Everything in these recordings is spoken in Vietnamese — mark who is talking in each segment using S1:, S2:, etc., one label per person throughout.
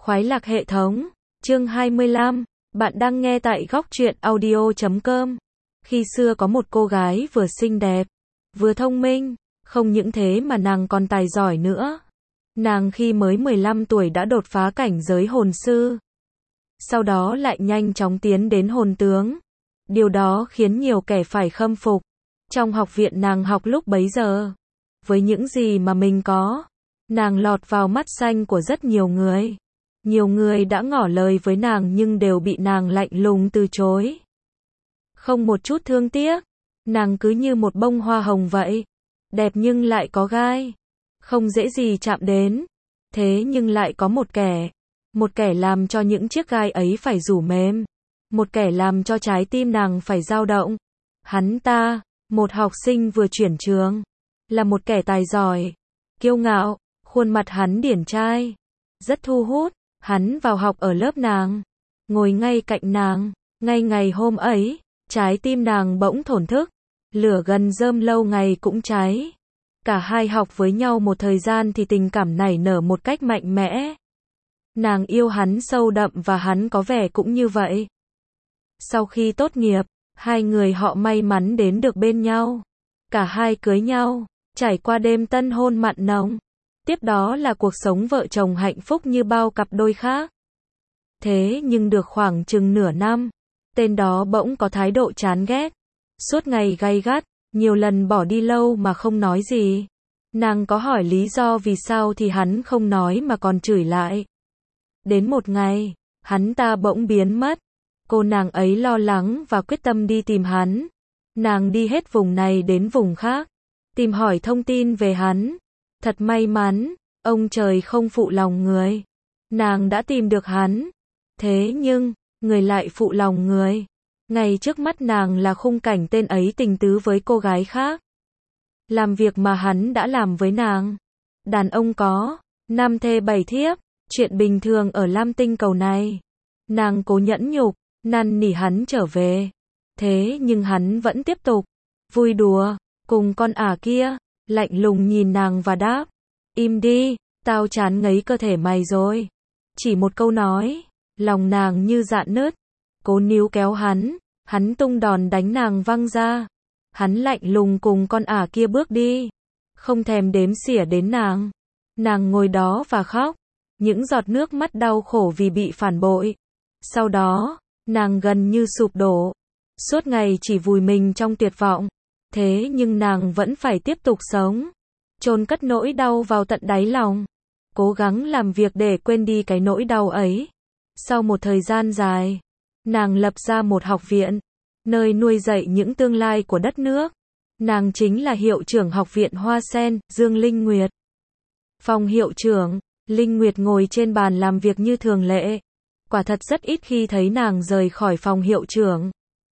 S1: Khoái lạc hệ thống, chương 25, bạn đang nghe tại góc truyện audio.com. Khi xưa có một cô gái vừa xinh đẹp, vừa thông minh, không những thế mà nàng còn tài giỏi nữa. Nàng khi mới 15 tuổi đã đột phá cảnh giới hồn sư. Sau đó lại nhanh chóng tiến đến hồn tướng. Điều đó khiến nhiều kẻ phải khâm phục. Trong học viện nàng học lúc bấy giờ, với những gì mà mình có, nàng lọt vào mắt xanh của rất nhiều người. Nhiều người đã ngỏ lời với nàng nhưng đều bị nàng lạnh lùng từ chối. Không một chút thương tiếc, nàng cứ như một bông hoa hồng vậy, đẹp nhưng lại có gai, không dễ gì chạm đến. Thế nhưng lại có một kẻ làm cho những chiếc gai ấy phải rủ mềm, một kẻ làm cho trái tim nàng phải dao động. Hắn ta, một học sinh vừa chuyển trường, là một kẻ tài giỏi, kiêu ngạo, khuôn mặt hắn điển trai, rất thu hút. Hắn vào học ở lớp nàng, ngồi ngay cạnh nàng. Ngay ngày hôm ấy, trái tim nàng bỗng thổn thức, lửa gần rơm lâu ngày cũng cháy. Cả hai học với nhau một thời gian thì tình cảm nảy nở một cách mạnh mẽ. Nàng yêu hắn sâu đậm và hắn có vẻ cũng như vậy. Sau khi tốt nghiệp, hai người họ may mắn đến được bên nhau. Cả hai cưới nhau, trải qua đêm tân hôn mặn nồng. Tiếp đó là cuộc sống vợ chồng hạnh phúc như bao cặp đôi khác. Thế nhưng được khoảng chừng nửa năm, tên đó bỗng có thái độ chán ghét. Suốt ngày gay gắt, nhiều lần bỏ đi lâu mà không nói gì. Nàng có hỏi lý do vì sao thì hắn không nói mà còn chửi lại. Đến một ngày, hắn ta bỗng biến mất. Cô nàng ấy lo lắng và quyết tâm đi tìm hắn. Nàng đi hết vùng này đến vùng khác, tìm hỏi thông tin về hắn. Thật may mắn, ông trời không phụ lòng người. Nàng đã tìm được hắn. Thế nhưng, người lại phụ lòng người. Ngay trước mắt nàng là khung cảnh tên ấy tình tứ với cô gái khác. Làm việc mà hắn đã làm với nàng. Đàn ông có 5 thê 7 thiếp, chuyện bình thường ở Lam Tinh cầu này. Nàng cố nhẫn nhục, năn nỉ hắn trở về. Thế nhưng hắn vẫn tiếp tục vui đùa cùng con ả kia. Lạnh lùng nhìn nàng và đáp, im đi, tao chán ngấy cơ thể mày rồi. Chỉ một câu nói, lòng nàng như rạn nứt. Cố níu kéo hắn tung đòn đánh nàng văng ra. Hắn lạnh lùng cùng con ả kia bước đi, không thèm đếm xỉa đến nàng. Nàng ngồi đó và khóc, những giọt nước mắt đau khổ vì bị phản bội. Sau đó, nàng gần như sụp đổ, suốt ngày chỉ vùi mình trong tuyệt vọng. Thế nhưng nàng vẫn phải tiếp tục sống, chôn cất nỗi đau vào tận đáy lòng, cố gắng làm việc để quên đi cái nỗi đau ấy. Sau một thời gian dài, nàng lập ra một học viện, nơi nuôi dạy những tương lai của đất nước. Nàng chính là hiệu trưởng học viện Hoa Sen, Dương Linh Nguyệt. Phòng hiệu trưởng, Linh Nguyệt ngồi trên bàn làm việc như thường lệ. Quả thật rất ít khi thấy nàng rời khỏi phòng hiệu trưởng.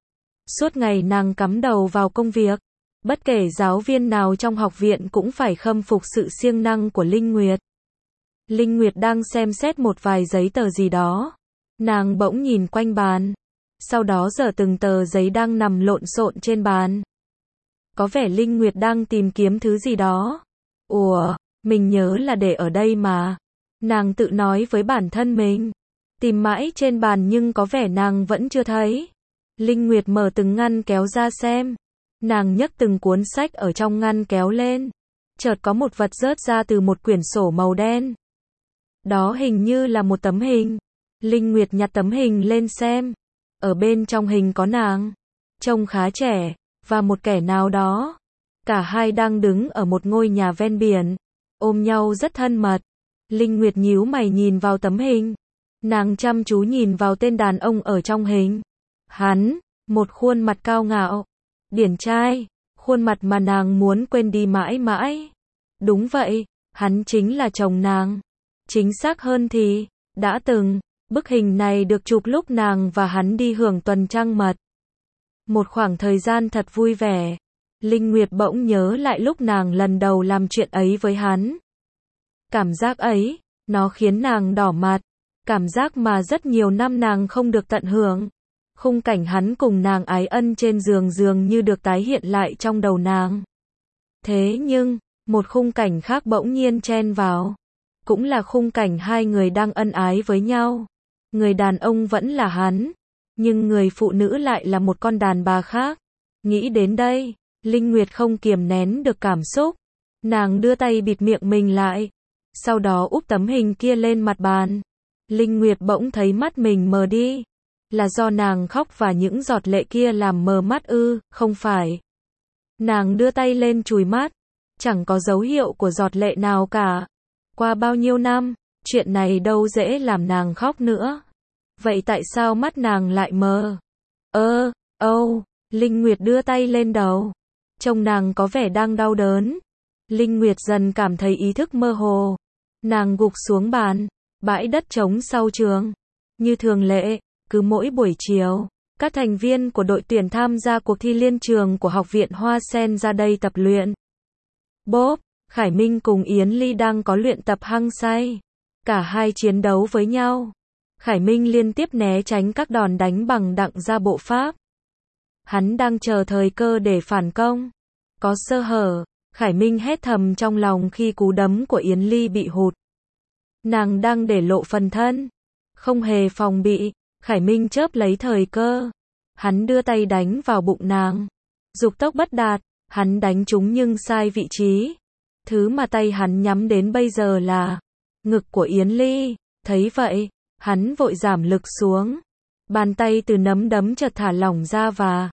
S1: Suốt ngày nàng cắm đầu vào công việc. Bất kể giáo viên nào trong học viện cũng phải khâm phục sự siêng năng của Linh Nguyệt. Linh Nguyệt đang xem xét một vài giấy tờ gì đó. Nàng bỗng nhìn quanh bàn. Sau đó giở từng tờ giấy đang nằm lộn xộn trên bàn. Có vẻ Linh Nguyệt đang tìm kiếm thứ gì đó. Ủa, mình nhớ là để ở đây mà. Nàng tự nói với bản thân mình. Tìm mãi trên bàn nhưng có vẻ nàng vẫn chưa thấy. Linh Nguyệt mở từng ngăn kéo ra xem. Nàng nhấc từng cuốn sách ở trong ngăn kéo lên. Chợt có một vật rớt ra từ một quyển sổ màu đen. Đó hình như là một tấm hình. Linh Nguyệt nhặt tấm hình lên xem. Ở bên trong hình có nàng, trông khá trẻ, và một kẻ nào đó. Cả hai đang đứng ở một ngôi nhà ven biển, ôm nhau rất thân mật. Linh Nguyệt nhíu mày nhìn vào tấm hình. Nàng chăm chú nhìn vào tên đàn ông ở trong hình. Hắn, một khuôn mặt cao ngạo, điển trai, khuôn mặt mà nàng muốn quên đi mãi mãi. Đúng vậy, hắn chính là chồng nàng. Chính xác hơn thì, đã từng, bức hình này được chụp lúc nàng và hắn đi hưởng tuần trăng mật. Một khoảng thời gian thật vui vẻ. Linh Nguyệt bỗng nhớ lại lúc nàng lần đầu làm chuyện ấy với hắn. Cảm giác ấy, nó khiến nàng đỏ mặt. Cảm giác mà rất nhiều năm nàng không được tận hưởng. Khung cảnh hắn cùng nàng ái ân trên giường dường như được tái hiện lại trong đầu nàng. Thế nhưng, một khung cảnh khác bỗng nhiên chen vào. cũng là khung cảnh hai người đang ân ái với nhau. Người đàn ông vẫn là hắn, nhưng người phụ nữ lại là một con đàn bà khác. Nghĩ đến đây, Linh Nguyệt không kiềm nén được cảm xúc. Nàng đưa tay bịt miệng mình lại, sau đó úp tấm hình kia lên mặt bàn. Linh Nguyệt bỗng thấy mắt mình mờ đi. Là do nàng khóc và những giọt lệ kia làm mờ mắt ư? Không phải. Nàng đưa tay lên chùi mắt, chẳng có dấu hiệu của giọt lệ nào cả. Qua bao nhiêu năm, chuyện này đâu dễ làm nàng khóc nữa. Vậy tại sao mắt nàng lại mờ? Linh Nguyệt đưa tay lên đầu. Trông nàng có vẻ đang đau đớn. Linh Nguyệt dần cảm thấy ý thức mơ hồ. Nàng gục xuống bàn, bãi đất trống sau trường. Như thường lệ, cứ mỗi buổi chiều, các thành viên của đội tuyển tham gia cuộc thi liên trường của Học viện Hoa Sen ra đây tập luyện. Bốp, Khải Minh cùng Yến Ly đang có luyện tập hăng say. Cả hai chiến đấu với nhau. Khải Minh liên tiếp né tránh các đòn đánh bằng đặng gia bộ pháp. Hắn đang chờ thời cơ để phản công. Có sơ hở, Khải Minh hét thầm trong lòng khi cú đấm của Yến Ly bị hụt. Nàng đang để lộ phần thân. Không hề phòng bị, Khải Minh chớp lấy thời cơ. Hắn đưa tay đánh vào bụng nàng. Dục tốc bất đạt, hắn đánh trúng nhưng sai vị trí. Thứ mà tay hắn nhắm đến bây giờ là ngực của Yến Ly. Thấy vậy, hắn vội giảm lực xuống. Bàn tay từ nắm đấm chợt thả lỏng ra và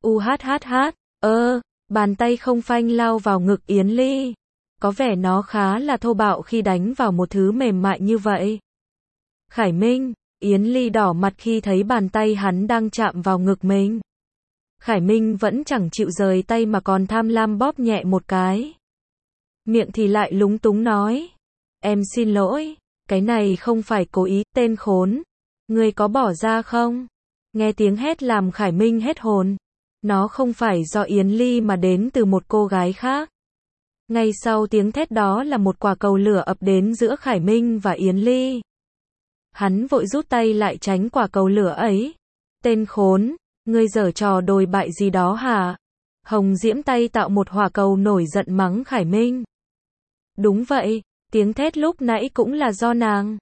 S1: bàn tay không phanh lao vào ngực Yến Ly. Có vẻ nó khá là thô bạo khi đánh vào một thứ mềm mại như vậy. Khải Minh, Yến Ly đỏ mặt khi thấy bàn tay hắn đang chạm vào ngực mình. Khải Minh vẫn chẳng chịu rời tay mà còn tham lam bóp nhẹ một cái. Miệng thì lại lúng túng nói. Em xin lỗi, cái này không phải cố ý, tên khốn. Ngươi có bỏ ra không? Nghe tiếng hét làm Khải Minh hết hồn. Nó không phải do Yến Ly mà đến từ một cô gái khác. Ngay sau tiếng thét đó là một quả cầu lửa ập đến giữa Khải Minh và Yến Ly. Hắn vội rút tay lại tránh quả cầu lửa ấy. Tên khốn, ngươi giở trò đồi bại gì đó hả? Hồng Diễm tay tạo một hỏa cầu nổi giận mắng Khải Minh. Đúng vậy, tiếng thét lúc nãy cũng là do nàng.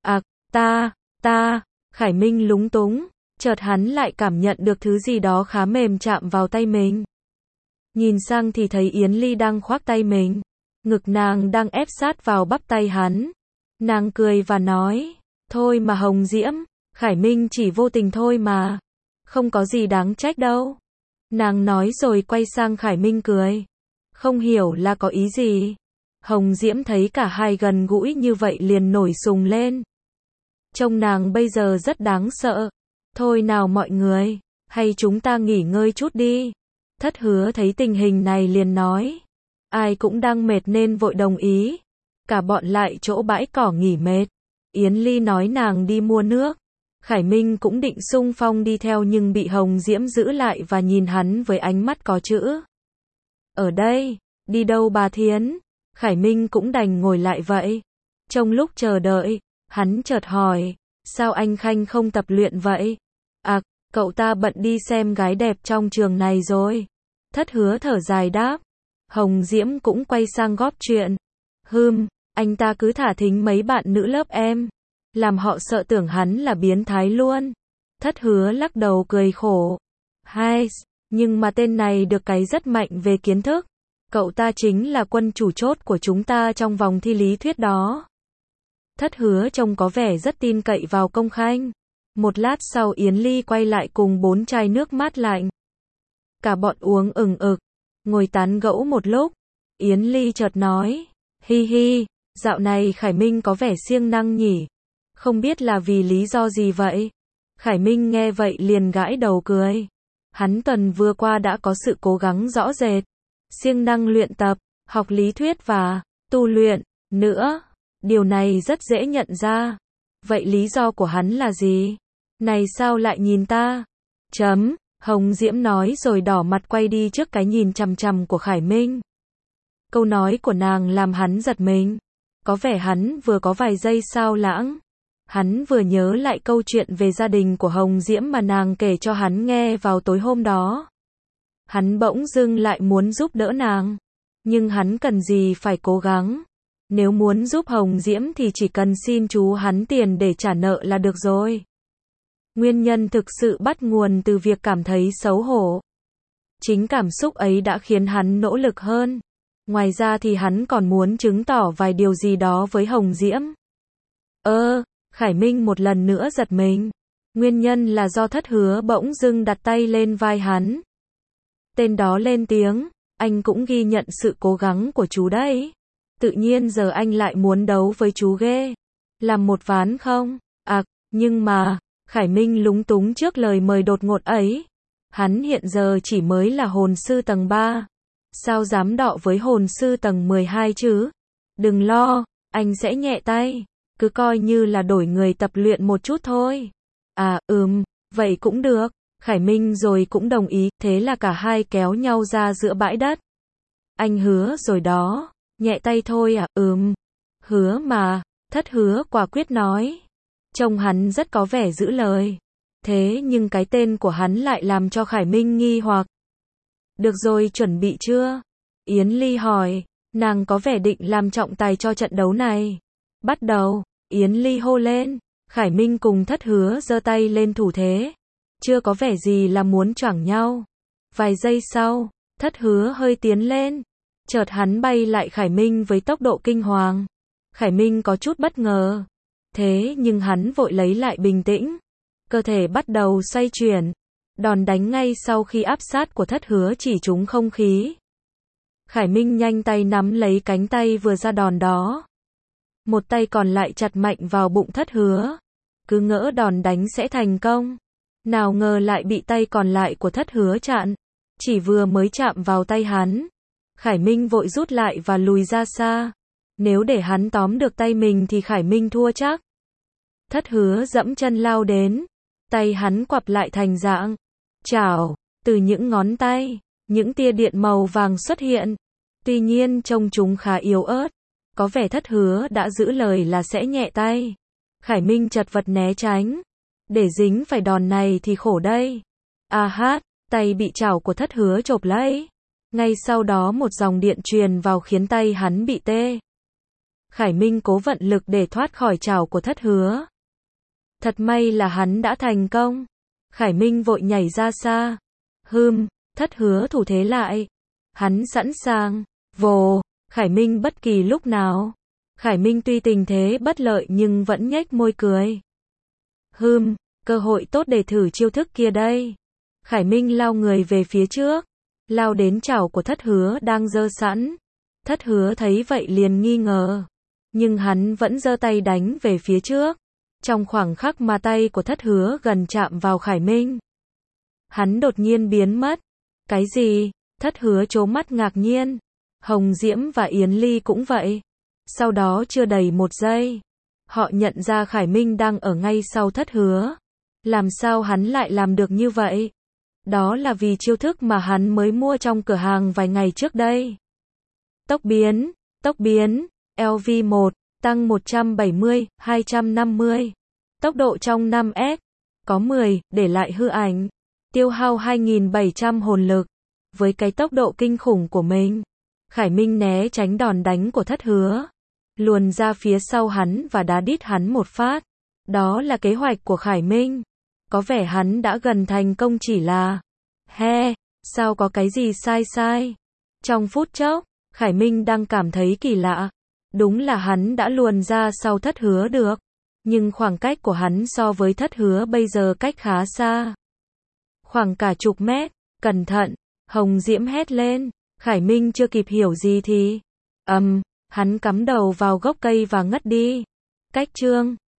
S1: Khải Minh lúng túng, chợt hắn lại cảm nhận được thứ gì đó khá mềm chạm vào tay mình. Nhìn sang thì thấy Yến Ly đang khoác tay mình. Ngực nàng đang ép sát vào bắp tay hắn. Nàng cười và nói, thôi mà Hồng Diễm, Khải Minh chỉ vô tình thôi mà. Không có gì đáng trách đâu. Nàng nói rồi quay sang Khải Minh cười. Không hiểu là có ý gì. Hồng Diễm thấy cả hai gần gũi như vậy liền nổi sùng lên. Trông nàng bây giờ rất đáng sợ. Thôi nào mọi người, hay chúng ta nghỉ ngơi chút đi. Thất Hứa thấy tình hình này liền nói. Ai cũng đang mệt nên vội đồng ý. Cả bọn lại chỗ bãi cỏ nghỉ mệt. Yến Ly nói nàng đi mua nước. Khải Minh cũng định xung phong đi theo nhưng bị Hồng Diễm giữ lại và nhìn hắn với ánh mắt có chữ. Ở đây, đi đâu bà Thiến? Khải Minh cũng đành ngồi lại vậy. Trong lúc chờ đợi, hắn chợt hỏi, sao anh Khanh không tập luyện vậy? Cậu ta bận đi xem gái đẹp trong trường này rồi. Thất Hứa thở dài đáp. Hồng Diễm cũng quay sang góp chuyện. Anh ta cứ thả thính mấy bạn nữ lớp em. Làm họ sợ tưởng hắn là biến thái luôn. Thất Hứa lắc đầu cười khổ. Nhưng mà tên này được cái rất mạnh về kiến thức. Cậu ta chính là quân chủ chốt của chúng ta trong vòng thi lý thuyết đó. Thất Hứa trông có vẻ rất tin cậy vào Công Khanh. Một lát sau Yến Ly quay lại cùng 4 chai nước mát lạnh. Cả bọn uống ừng ực, ngồi tán gẫu một lúc. Yến Ly chợt nói, dạo này Khải Minh có vẻ siêng năng nhỉ. Không biết là vì lý do gì vậy? Khải Minh nghe vậy liền gãi đầu cười. Hắn tuần vừa qua đã có sự cố gắng rõ rệt. Siêng năng luyện tập, học lý thuyết và tu luyện nữa. Điều này rất dễ nhận ra. Vậy lý do của hắn là gì? Này sao lại nhìn ta? Hồng Diễm nói rồi đỏ mặt quay đi trước cái nhìn chằm chằm của Khải Minh. Câu nói của nàng làm hắn giật mình. Có vẻ hắn vừa có vài giây xao lãng. Hắn vừa nhớ lại câu chuyện về gia đình của Hồng Diễm mà nàng kể cho hắn nghe vào tối hôm đó. Hắn bỗng dưng lại muốn giúp đỡ nàng. Nhưng hắn cần gì phải cố gắng. Nếu muốn giúp Hồng Diễm thì chỉ cần xin chú hắn tiền để trả nợ là được rồi. Nguyên nhân thực sự bắt nguồn từ việc cảm thấy xấu hổ. Chính cảm xúc ấy đã khiến hắn nỗ lực hơn. Ngoài ra thì hắn còn muốn chứng tỏ vài điều gì đó với Hồng Diễm. Khải Minh một lần nữa giật mình. Nguyên nhân là do Thất Hứa bỗng dưng đặt tay lên vai hắn. Tên đó lên tiếng, anh cũng ghi nhận sự cố gắng của chú đấy. Tự nhiên giờ anh lại muốn đấu với chú ghê. Làm một ván không? Nhưng mà, Khải Minh lúng túng trước lời mời đột ngột ấy. Hắn hiện giờ chỉ mới là hồn sư tầng 3. Sao dám đọ với hồn sư tầng 12 chứ? Đừng lo, anh sẽ nhẹ tay. Cứ coi như là đổi người tập luyện một chút thôi. Vậy cũng được. Khải Minh rồi cũng đồng ý, thế là cả hai kéo nhau ra giữa bãi đất. Anh hứa rồi đó, nhẹ tay thôi à? Hứa mà, Thất Hứa quả quyết nói. Trông hắn rất có vẻ giữ lời. Thế nhưng cái tên của hắn lại làm cho Khải Minh nghi hoặc. Được rồi, chuẩn bị chưa? Yến Ly hỏi, nàng có vẻ định làm trọng tài cho trận đấu này. Bắt đầu, Yến Ly hô lên. Khải Minh cùng Thất Hứa giơ tay lên thủ thế. Chưa có vẻ gì là muốn choảng nhau. Vài giây sau, Thất Hứa hơi tiến lên. Chợt hắn bay lại Khải Minh với tốc độ kinh hoàng. Khải Minh có chút bất ngờ. Thế nhưng hắn vội lấy lại bình tĩnh. Cơ thể bắt đầu xoay chuyển. Đòn đánh ngay sau khi áp sát của Thất Hứa chỉ trúng không khí. Khải Minh nhanh tay nắm lấy cánh tay vừa ra đòn đó. Một tay còn lại chặt mạnh vào bụng Thất Hứa. Cứ ngỡ đòn đánh sẽ thành công. Nào ngờ lại bị tay còn lại của Thất Hứa chặn. Chỉ vừa mới chạm vào tay hắn. Khải Minh vội rút lại và lùi ra xa. Nếu để hắn tóm được tay mình thì Khải Minh thua chắc. Thất Hứa dẫm chân lao đến. Tay hắn quặp lại thành dạng chảo. Từ những ngón tay, những tia điện màu vàng xuất hiện. Tuy nhiên trông chúng khá yếu ớt. Có vẻ Thất Hứa đã giữ lời là sẽ nhẹ tay. Khải Minh chật vật né tránh. Để dính phải đòn này thì khổ đây. Tay bị chảo của Thất Hứa chộp lấy. Ngay sau đó một dòng điện truyền vào khiến tay hắn bị tê. Khải Minh cố vận lực để thoát khỏi chảo của Thất Hứa. Thật may là hắn đã thành công. Khải Minh vội nhảy ra xa. Thất Hứa thủ thế lại. Hắn sẵn sàng. Vồ, Khải Minh bất kỳ lúc nào. Khải Minh tuy tình thế bất lợi nhưng vẫn nhếch môi cười. Cơ hội tốt để thử chiêu thức kia đây. Khải Minh lao người về phía trước. Lao đến chảo của Thất Hứa đang giơ sẵn. Thất Hứa thấy vậy liền nghi ngờ. Nhưng hắn vẫn giơ tay đánh về phía trước. Trong khoảng khắc mà tay của Thất Hứa gần chạm vào Khải Minh, hắn đột nhiên biến mất. Cái gì? Thất Hứa trố mắt ngạc nhiên. Hồng Diễm và Yến Ly cũng vậy. Sau đó chưa đầy một giây, họ nhận ra Khải Minh đang ở ngay sau Thất Hứa. Làm sao hắn lại làm được như vậy? Đó là vì chiêu thức mà hắn mới mua trong cửa hàng vài ngày trước đây. Tốc biến, LV1, tăng 170, 250. Tốc độ trong 5S, có 10, để lại hư ảnh. Tiêu hao 2.700 hồn lực. Với cái tốc độ kinh khủng của mình, Khải Minh né tránh đòn đánh của Thất Hứa. Luồn ra phía sau hắn và đá đít hắn một phát. Đó là kế hoạch của Khải Minh. Có vẻ hắn đã gần thành công chỉ là sao có cái gì sai. Trong phút chốc, Khải Minh đang cảm thấy kỳ lạ. Đúng là hắn đã luồn ra sau Thất Hứa được. Nhưng khoảng cách của hắn so với Thất Hứa bây giờ cách khá xa. Khoảng cả chục mét. Cẩn thận, Hồng Diễm hét lên. Khải Minh chưa kịp hiểu gì thì hắn cắm đầu vào gốc cây và ngất đi. Cách chương